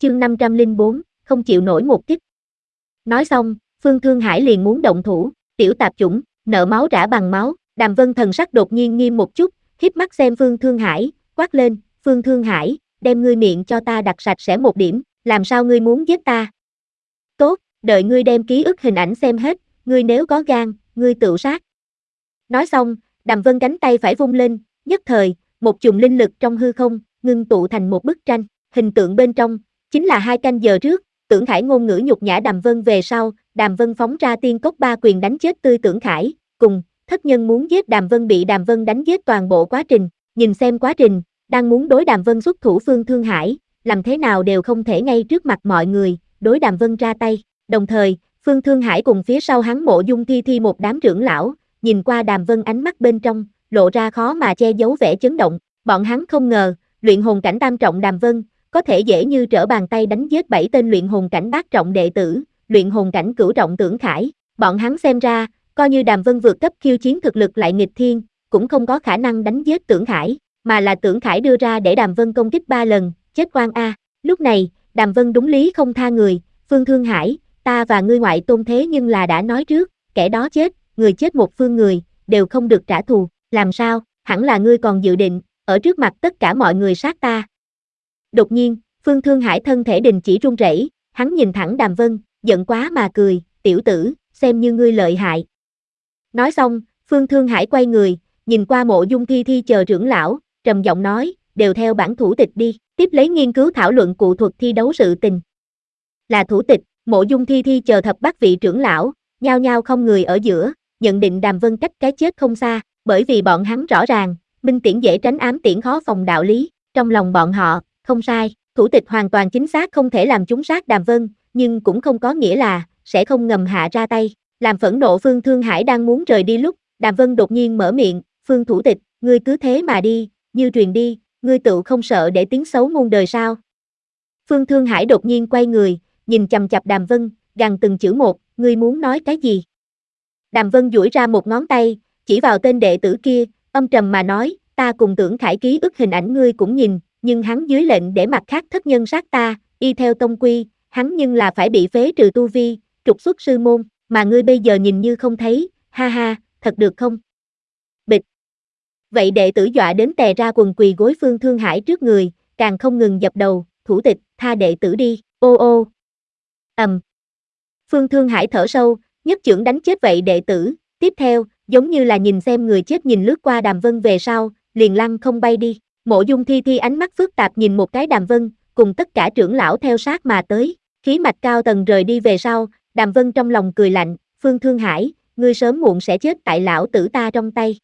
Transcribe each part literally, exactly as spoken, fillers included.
chương năm trăm lẻ bốn, không chịu nổi một kích. Nói xong, Phương Thương Hải liền muốn động thủ, tiểu tạp chủng, nợ máu trả bằng máu. Đàm Vân thần sắc đột nhiên nghiêm một chút, híp mắt xem Phương Thương Hải, quát lên, Phương Thương Hải, đem ngươi miệng cho ta đặt sạch sẽ một điểm, làm sao ngươi muốn giết ta? Tốt, đợi ngươi đem ký ức hình ảnh xem hết, ngươi nếu có gan, ngươi tự sát. Nói xong, Đàm Vân cánh tay phải vung lên, nhất thời, một chùm linh lực trong hư không, ngưng tụ thành một bức tranh, hình tượng bên trong, chính là hai canh giờ trước, Tưởng Khải ngôn ngữ nhục nhã Đàm Vân về sau, Đàm Vân phóng ra tiên cốc ba quyền đánh chết tươi Tưởng Khải, cùng, thất nhân muốn giết Đàm Vân bị Đàm Vân đánh giết toàn bộ quá trình, nhìn xem quá trình, đang muốn đối Đàm Vân xuất thủ Phương Thương Hải, làm thế nào đều không thể ngay trước mặt mọi người, đối Đàm Vân ra tay, đồng thời, Phương Thương Hải cùng phía sau hắn Mộ Dung Thi Thi một đám trưởng lão, nhìn qua Đàm Vân ánh mắt bên trong, lộ ra khó mà che giấu vẻ chấn động, bọn hắn không ngờ, luyện hồn cảnh tam trọng Đàm Vân, có thể dễ như trở bàn tay đánh giết bảy tên luyện hồn cảnh bát trọng đệ tử, luyện hồn cảnh cửu trọng Tưởng Khải, bọn hắn xem ra, coi như Đàm Vân vượt cấp khiêu chiến thực lực lại nghịch thiên, cũng không có khả năng đánh giết Tưởng Khải, mà là Tưởng Khải đưa ra để Đàm Vân công kích ba lần, chết oan a. Lúc này, Đàm Vân đúng lý không tha người, Phương Thương Hải, ta và ngươi ngoại tôn thế nhưng là đã nói trước, kẻ đó chết, người chết một phương người, đều không được trả thù, làm sao, hẳn là ngươi còn dự định, ở trước mặt tất cả mọi người sát ta. Đột nhiên, Phương Thương Hải thân thể đình chỉ run rẩy, hắn nhìn thẳng Đàm Vân, giận quá mà cười, tiểu tử, xem như ngươi lợi hại. Nói xong, Phương Thương Hải quay người, nhìn qua Mộ Dung Thi Thi chờ trưởng lão, trầm giọng nói, đều theo bản thủ tịch đi, tiếp lấy nghiên cứu thảo luận cụ thuật thi đấu sự tình. Là thủ tịch, Mộ Dung Thi Thi chờ thập bát vị trưởng lão, nhao nhao không người ở giữa, nhận định Đàm Vân cách cái chết không xa, bởi vì bọn hắn rõ ràng, minh tiễn dễ tránh ám tiễn khó phòng đạo lý, trong lòng bọn họ, không sai, thủ tịch hoàn toàn chính xác không thể làm chúng sát Đàm Vân, nhưng cũng không có nghĩa là, sẽ không ngầm hạ ra tay, làm phẫn nộ Phương Thương Hải đang muốn rời đi lúc, Đàm Vân đột nhiên mở miệng, Phương thủ tịch, ngươi cứ thế mà đi, như truyền đi, ngươi tự không sợ để tiếng xấu muôn đời sao? Phương Thương Hải đột nhiên quay người, nhìn chằm chằm Đàm Vân, gằn từng chữ một, ngươi muốn nói cái gì? Đàm Vân duỗi ra một ngón tay, chỉ vào tên đệ tử kia, âm trầm mà nói, ta cùng Tưởng Khải ký ức hình ảnh ngươi cũng nhìn, nhưng hắn dưới lệnh để mặt khác thất nhân sát ta, y theo tông quy, hắn nhưng là phải bị phế trừ tu vi, trục xuất sư môn, mà ngươi bây giờ nhìn như không thấy, ha ha, thật được không? Bịch. Vậy đệ tử dọa đến tè ra quần quỳ gối Phương Thương Hải trước người, càng không ngừng dập đầu, thủ tịch, tha đệ tử đi, ô ô. Ầm. Um. Phương Thương Hải thở sâu, nhất chưởng đánh chết vậy đệ tử, tiếp theo, giống như là nhìn xem người chết nhìn lướt qua Đàm Vân về sau, liền lăn không bay đi. Mộ Dung Thi Thi ánh mắt phức tạp nhìn một cái Đàm Vân, cùng tất cả trưởng lão theo sát mà tới, khí mạch cao tầng rời đi về sau, Đàm Vân trong lòng cười lạnh, Phương Thương Hải, ngươi sớm muộn sẽ chết tại lão tử ta trong tay.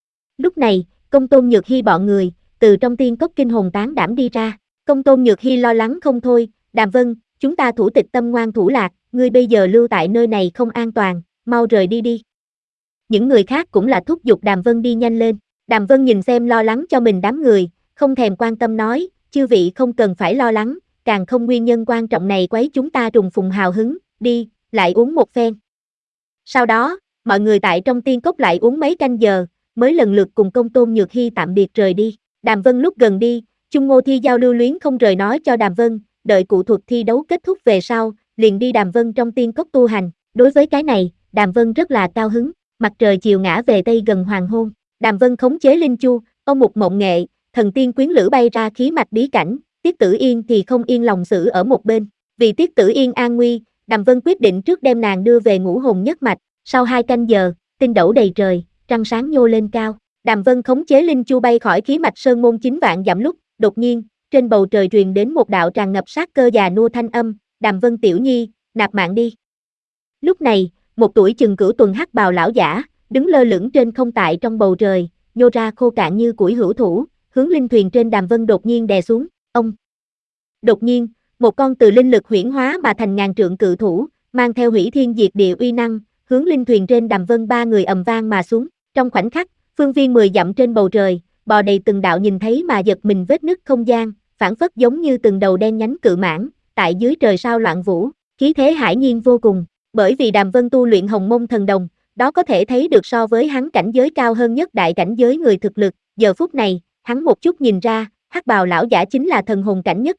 Lúc này, Công Tôn Nhược Hy bọn người, từ trong tiên cốc kinh hồn tán đảm đi ra, Công Tôn Nhược Hy lo lắng không thôi, Đàm Vân, chúng ta thủ tịch tâm ngoan thủ lạc, ngươi bây giờ lưu tại nơi này không an toàn, mau rời đi đi. Những người khác cũng là thúc giục Đàm Vân đi nhanh lên, Đàm Vân nhìn xem lo lắng cho mình đám người, không thèm quan tâm nói, chư vị không cần phải lo lắng, càng không nguyên nhân quan trọng này quấy chúng ta trùng phùng hào hứng, đi, lại uống một phen. Sau đó, mọi người tại trong tiên cốc lại uống mấy canh giờ, mới lần lượt cùng Công Tôn Nhược Hy tạm biệt rời đi. Đàm Vân lúc gần đi, Chung Ngô Thi Giao lưu luyến không rời nói cho Đàm Vân, đợi cụ thuật thi đấu kết thúc về sau, liền đi Đàm Vân trong tiên cốc tu hành. Đối với cái này, Đàm Vân rất là cao hứng, mặt trời chiều ngã về tây gần hoàng hôn. Đàm Vân khống chế linh chu, ông mục mộng nghệ, thần tiên quyến lữ bay ra khí mạch bí cảnh, Tiết Tử Yên thì không yên lòng xử ở một bên. Vì Tiết Tử Yên an nguy, Đàm Vân quyết định trước đem nàng đưa về ngũ hồn nhất mạch. Sau hai canh giờ, tinh đẩu đầy trời, trăng sáng nhô lên cao. Đàm Vân khống chế linh chu bay khỏi khí mạch sơn môn chín vạn dặm lúc, đột nhiên, trên bầu trời truyền đến một đạo tràn ngập sát cơ già nua thanh âm, Đàm Vân tiểu nhi, nạp mạng đi. Lúc này, một tuổi chừng cửu tuần hắc bào lão giả, đứng lơ lửng trên không tại trong bầu trời, nhô ra khô cạn như củi hữu thủ, hướng linh thuyền trên Đàm Vân đột nhiên đè xuống, ông. Đột nhiên, một con từ linh lực huyễn hóa mà thành ngàn trượng cự thủ, mang theo hủy thiên diệt địa uy năng, hướng linh thuyền trên Đàm Vân ba người ầm vang mà xuống, trong khoảnh khắc, phương viên mười dặm trên bầu trời, bò đầy từng đạo nhìn thấy mà giật mình vết nứt không gian, phản phất giống như từng đầu đen nhánh cự mãng, tại dưới trời sao loạn vũ, khí thế hải nhiên vô cùng, bởi vì Đàm Vân tu luyện Hồng Mông Thần Đồng, đó có thể thấy được so với hắn cảnh giới cao hơn nhất đại cảnh giới người thực lực, giờ phút này, hắn một chút nhìn ra, hắc bào lão giả chính là thần hồn cảnh nhất trọng,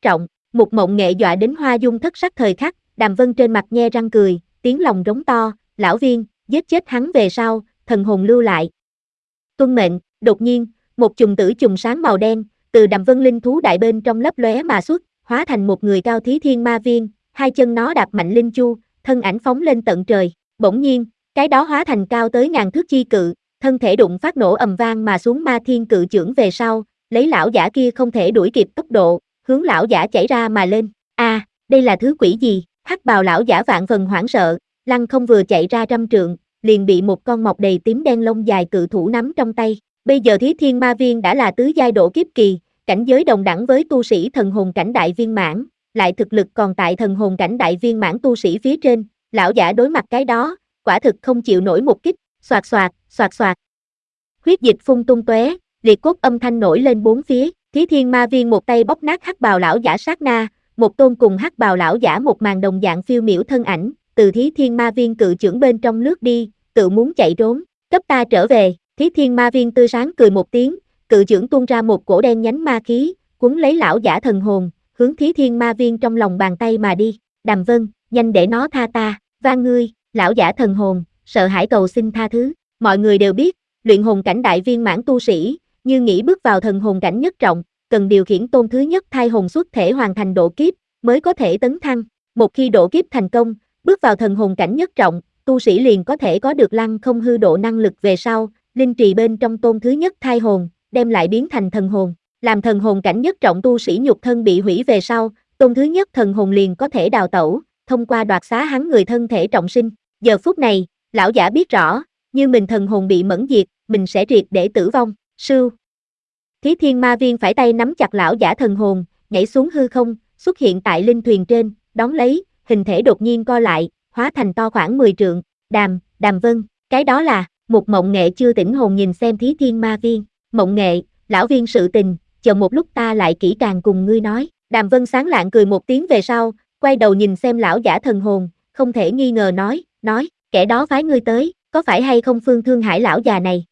Một mộng nghệ dọa đến hoa dung thất sắc thời khắc, Đàm Vân trên mặt nhe răng cười, tiếng lòng rống to, lão viên, giết chết hắn về sau, thần hồn lưu lại. Tuân mệnh, đột nhiên, một chùm tử chùm sáng màu đen, từ Đàm Vân linh thú đại bên trong lấp lóe mà xuất, hóa thành một người cao Thí Thiên Ma Viên, hai chân nó đạp mạnh linh chu, thân ảnh phóng lên tận trời. Bỗng nhiên, cái đó hóa thành cao tới ngàn thước chi cự, thân thể đụng phát nổ ầm vang mà xuống Ma Thiên cự chưởng về sau, lấy lão giả kia không thể đuổi kịp tốc độ, hướng lão giả chảy ra mà lên. A, à, đây là thứ quỷ gì? Hắc bào lão giả vạn phần hoảng sợ, lăng không vừa chạy ra trăm trượng, liền bị một con mọc đầy tím đen lông dài cự thủ nắm trong tay. Bây giờ Thí Thiên Ma Viên đã là tứ giai độ kiếp kỳ, cảnh giới đồng đẳng với tu sĩ thần hồn cảnh đại viên mãn, lại thực lực còn tại thần hồn cảnh đại viên mãn tu sĩ phía trên, lão giả đối mặt cái đó, quả thực không chịu nổi một kích, xoạt xoạt, xoạt xoạt. Huyết dịch phun tung tóe, liệt cốt âm thanh nổi lên bốn phía, Thí Thiên Ma Viên một tay bóp nát hắc bào lão giả sát na, một tôn cùng hắc bào lão giả một màn đồng dạng phiêu miểu thân ảnh, từ Thí Thiên Ma Viên cự chưởng bên trong lướt đi, tự muốn chạy trốn, cấp ta trở về. Thí Thiên Ma Viên tươi sáng cười một tiếng, cự chưởng tuôn ra một cổ đen nhánh ma khí, cuốn lấy lão giả thần hồn, hướng Thí Thiên Ma Viên trong lòng bàn tay mà đi. Đàm Vân, nhanh để nó tha ta, van ngươi. Lão giả thần hồn, sợ hãi cầu xin tha thứ. Mọi người đều biết, luyện hồn cảnh đại viên mãn tu sĩ, như nghĩ bước vào thần hồn cảnh nhất trọng, cần điều khiển tôn thứ nhất thai hồn xuất thể hoàn thành độ kiếp, mới có thể tấn thăng. Một khi độ kiếp thành công, bước vào thần hồn cảnh nhất trọng, tu sĩ liền có thể có được lăng không hư độ năng lực về sau, linh trì bên trong tôn thứ nhất thai hồn, đem lại biến thành thần hồn. Làm thần hồn cảnh nhất trọng tu sĩ nhục thân bị hủy về sau, tôn thứ nhất thần hồn liền có thể đào tẩu, thông qua đoạt xá hắn người thân thể trọng sinh. Giờ phút này, lão giả biết rõ, như mình thần hồn bị mẫn diệt, mình sẽ triệt để tử vong. Sưu. Thí Thiên Ma Viên phải tay nắm chặt lão giả thần hồn, nhảy xuống hư không, xuất hiện tại linh thuyền trên, đón lấy, hình thể đột nhiên co lại, hóa thành to khoảng mười trượng. Đàm, Đàm Vân, cái đó là, một mộng nghệ chưa tỉnh hồn nhìn xem Thí Thiên Ma Viên. Mộng nghệ, lão viên sự tình, chờ một lúc ta lại kỹ càng cùng ngươi nói. Đàm Vân sáng lạng cười một tiếng về sau, quay đầu nhìn xem lão giả thần hồn, không thể nghi ngờ nói, nói, kẻ đó phái ngươi tới, có phải hay không Phương Thương Hải lão già này?